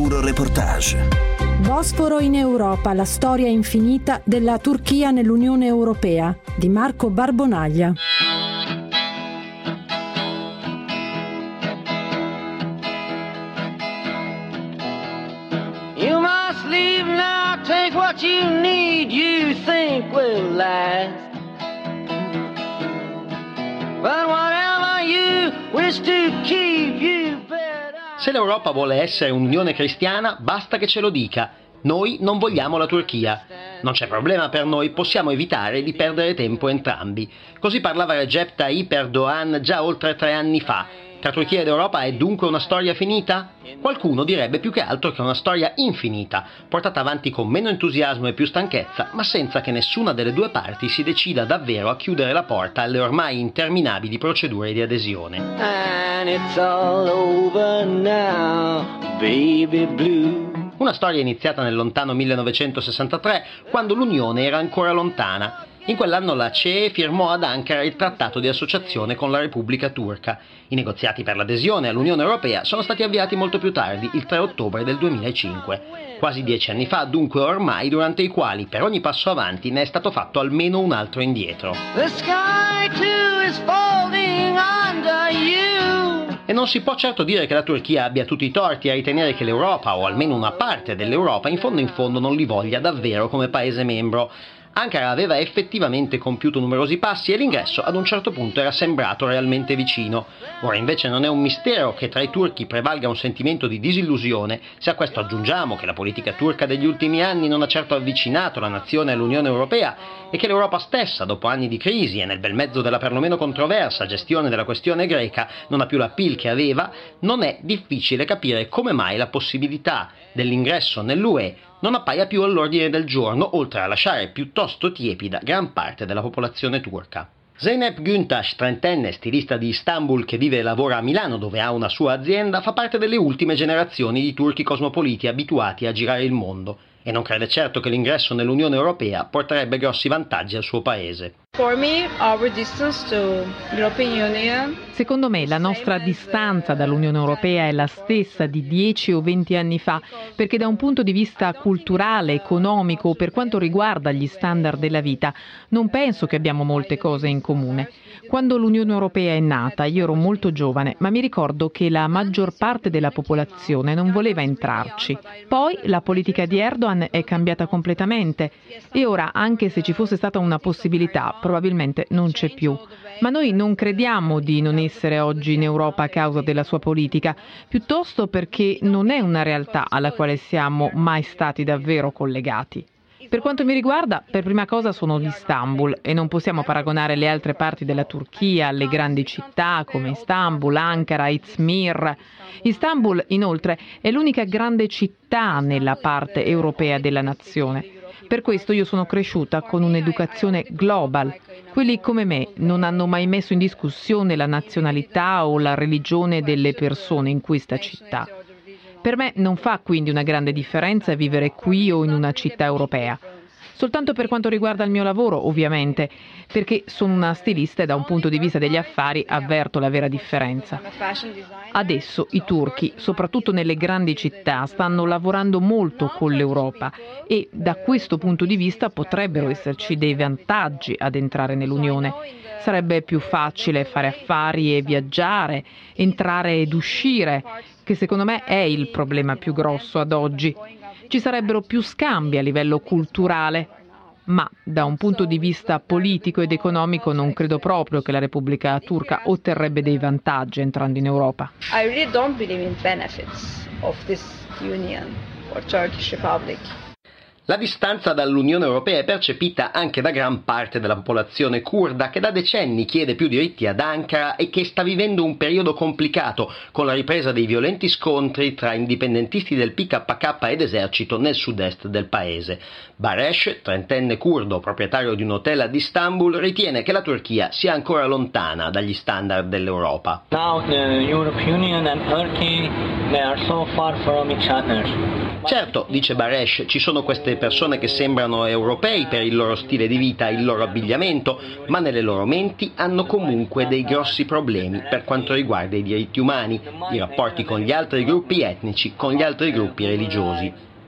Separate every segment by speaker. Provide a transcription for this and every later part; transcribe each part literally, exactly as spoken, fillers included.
Speaker 1: Euroreportage.
Speaker 2: Bosforo in Europa, la storia infinita della Turchia nell'Unione Europea, di Marco Barbonaglia.
Speaker 3: You must leave now, take what you need, you think will last. But whatever you wish to keep, you better.
Speaker 4: Se l'Europa vuole essere un'unione cristiana, basta che ce lo dica. Noi non vogliamo la Turchia. Non c'è problema per noi, possiamo evitare di perdere tempo entrambi. Così parlava Recep Tayyip Erdogan già oltre tre anni fa. Tra Turchia ed Europa è dunque una storia finita? Qualcuno direbbe più che altro che è una storia infinita, portata avanti con meno entusiasmo e più stanchezza, ma senza che nessuna delle due parti si decida davvero a chiudere la porta alle ormai interminabili procedure di adesione.
Speaker 3: And it's all over now, baby blue.
Speaker 4: Una storia iniziata nel lontano millenovecentosessantatré, quando l'Unione era ancora lontana. In quell'anno la C E firmò ad Ankara il trattato di associazione con la Repubblica Turca. I negoziati per l'adesione all'Unione Europea sono stati avviati molto più tardi, il tre ottobre del duemilacinque. Quasi dieci anni fa, dunque ormai, durante i quali per ogni passo avanti ne è stato fatto almeno un altro indietro.
Speaker 3: The sky too is folding under you.
Speaker 4: E non si può certo dire che la Turchia abbia tutti i torti a ritenere che l'Europa, o almeno una parte dell'Europa, in fondo in fondo non li voglia davvero come Paese membro. Ankara aveva effettivamente compiuto numerosi passi e l'ingresso ad un certo punto era sembrato realmente vicino. Ora invece non è un mistero che tra i turchi prevalga un sentimento di disillusione, se a questo aggiungiamo che la politica turca degli ultimi anni non ha certo avvicinato la nazione all'Unione Europea e che l'Europa stessa, dopo anni di crisi e nel bel mezzo della perlomeno controversa gestione della questione greca, non ha più l'appeal che aveva, non è difficile capire come mai la possibilità dell'ingresso nell'U E non appaia più all'ordine del giorno, oltre a lasciare piuttosto tiepida gran parte della popolazione turca. Zeynep Güntaş, trentenne stilista di Istanbul che vive e lavora a Milano dove ha una sua azienda, fa parte delle ultime generazioni di turchi cosmopoliti abituati a girare il mondo e non crede certo che l'ingresso nell'Unione Europea porterebbe grossi vantaggi al suo paese.
Speaker 5: For me, our distance to European Union.
Speaker 6: Secondo me la nostra distanza dall'Unione Europea è la stessa di dieci o venti anni fa, perché da un punto di vista culturale, economico o per quanto riguarda gli standard della vita, non penso che abbiamo molte cose in comune. Quando l'Unione Europea è nata, io ero molto giovane, ma mi ricordo che la maggior parte della popolazione non voleva entrarci. Poi la politica di Erdogan è cambiata completamente e ora, anche se ci fosse stata una possibilità, probabilmente non c'è più. Ma noi non crediamo di non essere oggi in Europa a causa della sua politica, piuttosto perché non è una realtà alla quale siamo mai stati davvero collegati. Per quanto mi riguarda, per prima cosa sono di Istanbul e non possiamo paragonare le altre parti della Turchia alle grandi città come Istanbul, Ankara, Izmir. Istanbul, inoltre, è l'unica grande città nella parte europea della nazione. Per questo io sono cresciuta con un'educazione global. Quelli come me non hanno mai messo in discussione la nazionalità o la religione delle persone in questa città. Per me non fa quindi una grande differenza vivere qui o in una città europea. Soltanto per quanto riguarda il mio lavoro, ovviamente, perché sono una stilista e da un punto di vista degli affari avverto la vera differenza. Adesso i turchi, soprattutto nelle grandi città, stanno lavorando molto con l'Europa e da questo punto di vista potrebbero esserci dei vantaggi ad entrare nell'Unione. Sarebbe più facile fare affari e viaggiare, entrare ed uscire, che secondo me è il problema più grosso ad oggi. Ci sarebbero più scambi a livello culturale, ma da un punto di vista politico ed economico non credo proprio che la Repubblica Turca otterrebbe dei vantaggi entrando in Europa.
Speaker 5: I really don't believe in benefits of this union for Turkish Republic.
Speaker 4: La distanza dall'Unione Europea è percepita anche da gran parte della popolazione curda che da decenni chiede più diritti ad Ankara e che sta vivendo un periodo complicato con la ripresa dei violenti scontri tra indipendentisti del P K K ed esercito nel sud-est del paese. Baresh, trentenne curdo proprietario di un hotel ad Istanbul, ritiene che la Turchia sia ancora lontana dagli standard dell'Europa.
Speaker 7: Now the European Union and Turkey, they are so far from each other.
Speaker 4: Certo, dice Baresh, ci sono queste tante persone che sembrano europei per il loro stile di vita, il loro abbigliamento, ma nelle loro menti hanno comunque dei grossi problemi per quanto riguarda i diritti umani, i rapporti con gli altri gruppi etnici, con gli altri gruppi religiosi.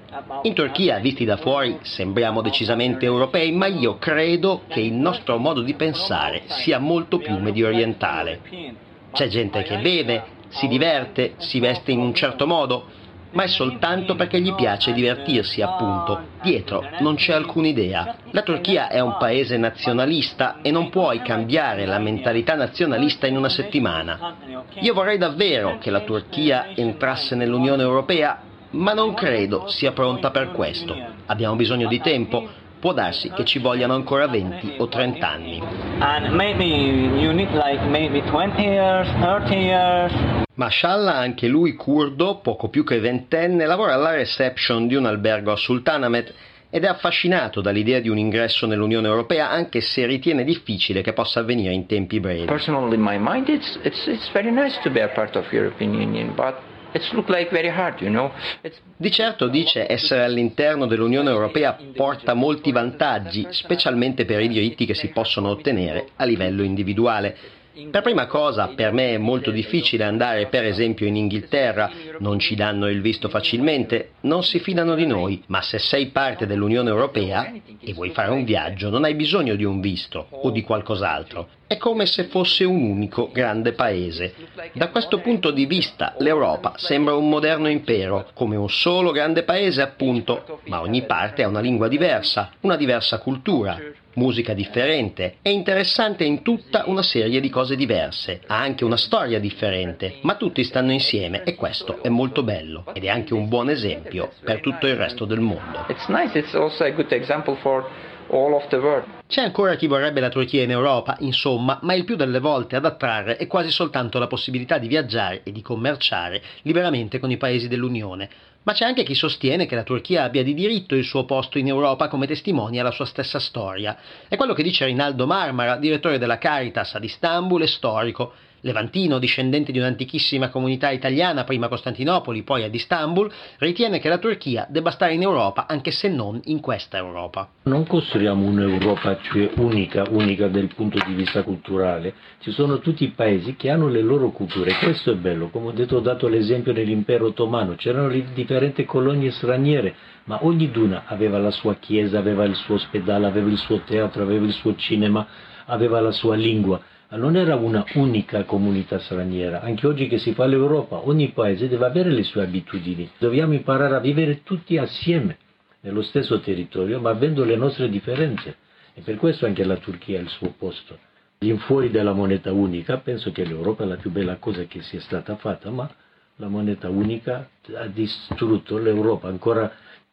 Speaker 4: In Turchia, visti da fuori, sembriamo decisamente europei, ma io credo che il nostro modo di pensare sia molto più mediorientale. C'è gente che beve, si diverte, si veste in un certo modo, ma è soltanto perché gli piace divertirsi, appunto. Dietro non c'è alcuna idea. La Turchia è un paese nazionalista e non puoi cambiare la mentalità nazionalista in una settimana. Io vorrei davvero che la Turchia entrasse nell'Unione Europea, ma non credo sia pronta per questo. Abbiamo bisogno di tempo. Può darsi che ci vogliano ancora venti o trenta anni.
Speaker 7: And maybe you need like maybe twenty years, thirty years.
Speaker 4: Mashallah, anche lui curdo, poco più che ventenne, lavora alla reception di un albergo a Sultanahmet ed è affascinato dall'idea di un ingresso nell'Unione Europea, anche se ritiene difficile che possa avvenire in tempi brevi.
Speaker 1: Personally, in my mind, it's it's it's very nice to be a part of European Union, but it's look like very hard, you know. It's...
Speaker 4: Di certo, dice, essere all'interno dell'Unione Europea porta molti vantaggi, specialmente per i diritti che si possono ottenere a livello individuale. Per prima cosa, per me è molto difficile andare per esempio in Inghilterra, non ci danno il visto facilmente, non si fidano di noi, ma se sei parte dell'Unione Europea e vuoi fare un viaggio non hai bisogno di un visto o di qualcos'altro. È come se fosse un unico grande paese. Da questo punto di vista l'Europa sembra un moderno impero, come un solo grande paese appunto, ma ogni parte ha una lingua diversa, una diversa cultura, musica differente, è interessante in tutta una serie di cose diverse, ha anche una storia differente, ma tutti stanno insieme e questo è molto bello ed è anche un buon esempio per tutto il resto del mondo.
Speaker 1: It's nice, it's also a good example for all of the world.
Speaker 4: C'è ancora chi vorrebbe la Turchia in Europa, insomma, ma il più delle volte ad attrarre è quasi soltanto la possibilità di viaggiare e di commerciare liberamente con i paesi dell'Unione. Ma c'è anche chi sostiene che la Turchia abbia di diritto il suo posto in Europa, come testimonia la sua stessa storia. È quello che dice Rinaldo Marmara, direttore della Caritas ad Istanbul e storico. Levantino, discendente di un'antichissima comunità italiana, prima a Costantinopoli, poi ad Istanbul, ritiene che la Turchia debba stare in Europa, anche se non in questa Europa.
Speaker 8: Non costruiamo un'Europa cioè unica, unica dal punto di vista culturale. Ci sono tutti i paesi che hanno le loro culture, questo è bello. Come ho detto, ho dato l'esempio dell'impero ottomano, c'erano le differenti colonie straniere, ma ognuna aveva la sua chiesa, aveva il suo ospedale, aveva il suo teatro, aveva il suo cinema, aveva la sua lingua. Non era una unica comunità straniera. Anche oggi che si fa l'Europa, ogni paese deve avere le sue abitudini. Dobbiamo imparare a vivere tutti assieme, nello stesso territorio, ma avendo le nostre differenze. E per questo anche la Turchia ha il suo posto. In fuori della moneta unica, penso che l'Europa è la più bella cosa che sia stata fatta, ma la moneta unica ha distrutto l'Europa. Ancora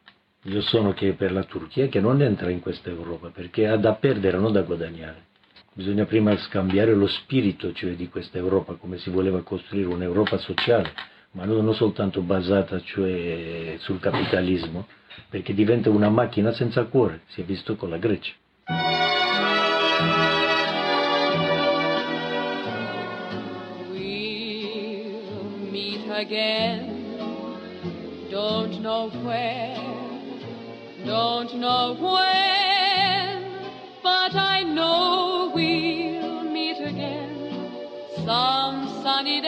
Speaker 8: io sono che per la Turchia che non entra in questa Europa, perché ha da perdere, non da guadagnare. Bisogna prima scambiare lo spirito, cioè, di questa Europa, come si voleva costruire un'Europa sociale, ma non soltanto basata, cioè, sul capitalismo, perché diventa una macchina senza cuore, si è visto con la Grecia.
Speaker 9: We'll meet again, don't know where, don't know when, but I know we'll meet again some sunny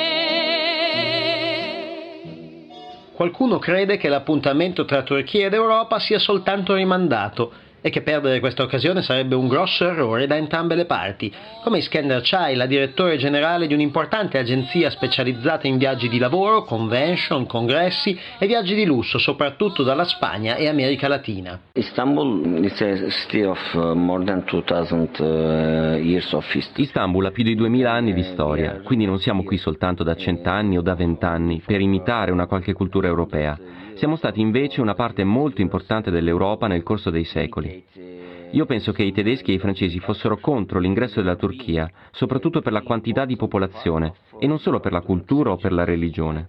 Speaker 9: day.
Speaker 4: Qualcuno crede che l'appuntamento tra Turchia ed Europa sia soltanto rimandato e che perdere questa occasione sarebbe un grosso errore da entrambe le parti, come Iskender Chai, direttore generale di un'importante agenzia specializzata in viaggi di lavoro, convention, congressi e viaggi di lusso, soprattutto dalla Spagna e America Latina.
Speaker 10: Istanbul is a city of more than two thousand years of history.
Speaker 11: Istanbul ha più di duemila anni di storia, quindi non siamo qui soltanto da cent'anni o da vent'anni per imitare una qualche cultura europea. Siamo stati invece una parte molto importante dell'Europa nel corso dei secoli. Io penso che i tedeschi e i francesi fossero contro l'ingresso della Turchia, soprattutto per la quantità di popolazione, e non solo per la cultura o per la religione.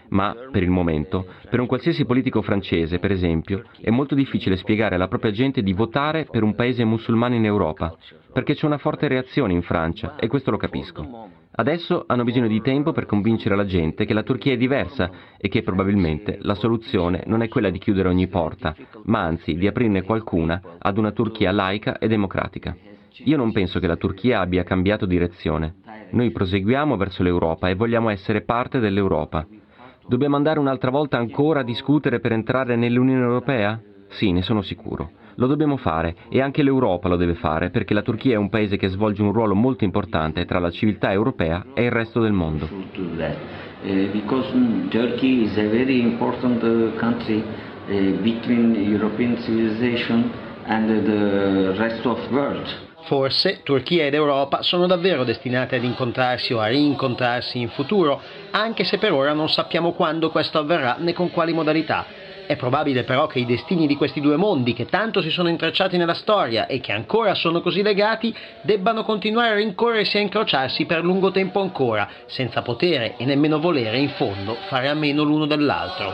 Speaker 11: Ma, per il momento, per un qualsiasi politico francese, per esempio, è molto difficile spiegare alla propria gente di votare per un paese musulmano in Europa, perché c'è una forte reazione in Francia, e questo lo capisco. Adesso hanno bisogno di tempo per convincere la gente che la Turchia è diversa e che probabilmente la soluzione non è quella di chiudere ogni porta, ma anzi di aprirne qualcuna ad una Turchia laica e democratica. Io non penso che la Turchia abbia cambiato direzione. Noi proseguiamo verso l'Europa e vogliamo essere parte dell'Europa. Dobbiamo andare un'altra volta ancora a discutere per entrare nell'Unione Europea? Sì, ne sono sicuro. Lo dobbiamo fare e anche l'Europa lo deve fare perché la Turchia è un paese che svolge un ruolo molto importante tra la civiltà europea e il resto del mondo.
Speaker 10: Uh, because Turkey is a very important uh, country uh, between European civilization and the rest of the world.
Speaker 4: Forse Turchia ed Europa sono davvero destinate ad incontrarsi o a rincontrarsi in futuro, anche se per ora non sappiamo quando questo avverrà né con quali modalità. È probabile però che i destini di questi due mondi, che tanto si sono intrecciati nella storia e che ancora sono così legati, debbano continuare a rincorrersi e a incrociarsi per lungo tempo ancora, senza potere e nemmeno volere in fondo fare a meno l'uno dell'altro.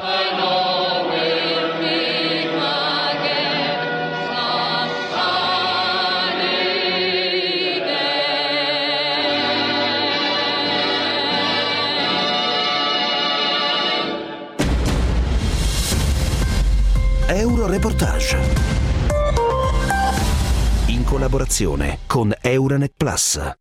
Speaker 12: Euroreportage, in collaborazione con Euranet Plus.